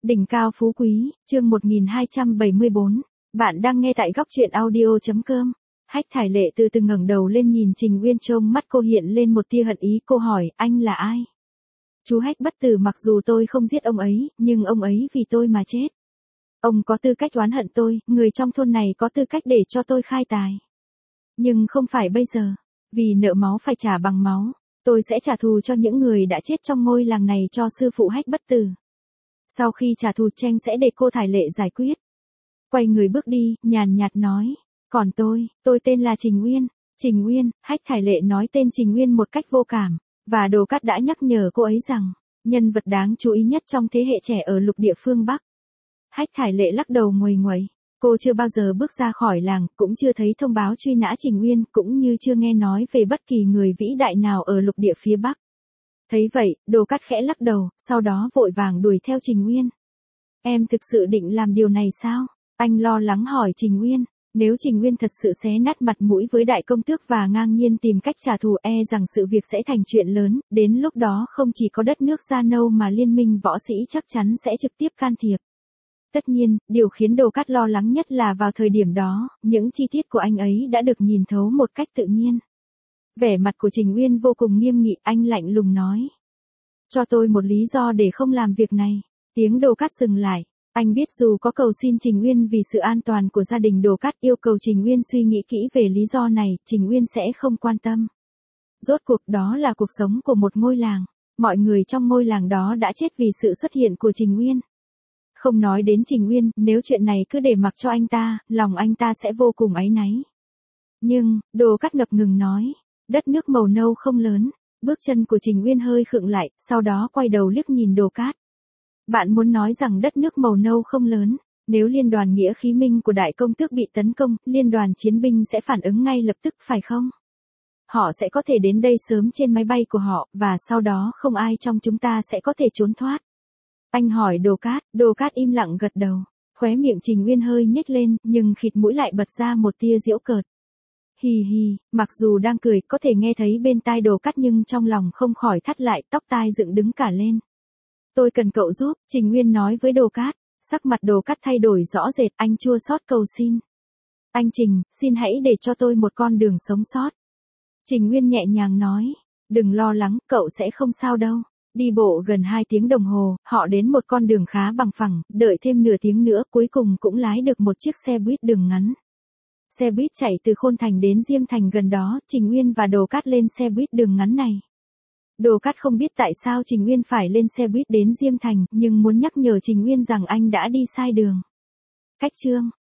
Đỉnh cao phú quý, chương 1274. Bạn đang nghe tại góc truyện audio.com. Hách Thải Lệ từ từ ngẩng đầu lên nhìn Trình Uyên, trong mắt cô hiện lên một tia hận ý. Cô hỏi, anh là ai? Chú Hách Bất Tử, mặc dù tôi không giết ông ấy, nhưng ông ấy vì tôi mà chết. Ông có tư cách oán hận tôi, người trong thôn này có tư cách để cho tôi khai tài. Nhưng không phải bây giờ, vì nợ máu phải trả bằng máu, tôi sẽ trả thù cho những người đã chết trong ngôi làng này cho sư phụ Hách Bất Tử. Sau khi trả thù tranh sẽ để cô Thải Lệ giải quyết. Quay người bước đi, nhàn nhạt nói, còn tôi tên là Trình Uyên. Trình Uyên, Hách Thải Lệ nói tên Trình Uyên một cách vô cảm, và Đồ Cát đã nhắc nhở cô ấy rằng, nhân vật đáng chú ý nhất trong thế hệ trẻ ở lục địa phương Bắc. Hách Thải Lệ lắc đầu nguầy nguậy, cô chưa bao giờ bước ra khỏi làng, cũng chưa thấy thông báo truy nã Trình Uyên, cũng như chưa nghe nói về bất kỳ người vĩ đại nào ở lục địa phía Bắc. Thấy vậy, Đồ Cát khẽ lắc đầu, sau đó vội vàng đuổi theo Trình Uyên. Em thực sự định làm điều này sao? Anh lo lắng hỏi Trình Uyên. Nếu Trình Uyên thật sự xé nát mặt mũi với đại công tước và ngang nhiên tìm cách trả thù, rằng sự việc sẽ thành chuyện lớn, đến lúc đó không chỉ có đất nước Gia Nâu mà liên minh võ sĩ chắc chắn sẽ trực tiếp can thiệp. Tất nhiên, điều khiến Đồ Cát lo lắng nhất là vào thời điểm đó, những chi tiết của anh ấy đã được nhìn thấu một cách tự nhiên. Vẻ mặt của Trình Uyên vô cùng nghiêm nghị, anh lạnh lùng nói. Cho tôi một lý do để không làm việc này. Tiếng Đồ Cát dừng lại. Anh biết dù có cầu xin Trình Uyên vì sự an toàn của gia đình Đồ Cát, yêu cầu Trình Uyên suy nghĩ kỹ về lý do này, Trình Uyên sẽ không quan tâm. Rốt cuộc đó là cuộc sống của một ngôi làng. Mọi người trong ngôi làng đó đã chết vì sự xuất hiện của Trình Uyên. Không nói đến Trình Uyên, nếu chuyện này cứ để mặc cho anh ta, lòng anh ta sẽ vô cùng áy náy. Nhưng, Đồ Cát ngập ngừng nói, đất nước màu nâu không lớn. Bước chân của Trình Uyên hơi khựng lại, sau đó quay đầu liếc nhìn Đồ Cát. Bạn muốn nói rằng đất nước màu nâu không lớn, nếu liên đoàn nghĩa khí minh của đại công tước bị tấn công, liên đoàn chiến binh sẽ phản ứng ngay lập tức phải không? Họ sẽ có thể đến đây sớm trên máy bay của họ, và sau đó không ai trong chúng ta sẽ có thể trốn thoát. Anh hỏi Đồ Cát im lặng gật đầu, khóe miệng Trình Uyên hơi nhếch lên, nhưng khịt mũi lại bật ra một tia giễu cợt. Hì hì, mặc dù đang cười, có thể nghe thấy bên tai Đồ Cát nhưng trong lòng không khỏi thắt lại, tóc tai dựng đứng cả lên. Tôi cần cậu giúp, Trình Uyên nói với Đồ Cát. Sắc mặt Đồ Cát thay đổi rõ rệt, anh chua xót cầu xin. Anh Trình, xin hãy để cho tôi một con đường sống sót. Trình Uyên nhẹ nhàng nói, đừng lo lắng, cậu sẽ không sao đâu. Đi bộ gần 2 tiếng đồng hồ, họ đến một con đường khá bằng phẳng, đợi thêm nửa tiếng nữa cuối cùng cũng lái được một chiếc xe buýt đường ngắn. Xe buýt chạy từ Khôn Thành đến Diêm Thành gần đó, Trình Uyên và Đồ Cát lên xe buýt đường ngắn này. Đồ Cát không biết tại sao Trình Uyên phải lên xe buýt đến Diêm Thành, nhưng muốn nhắc nhở Trình Uyên rằng anh đã đi sai đường. Cách chương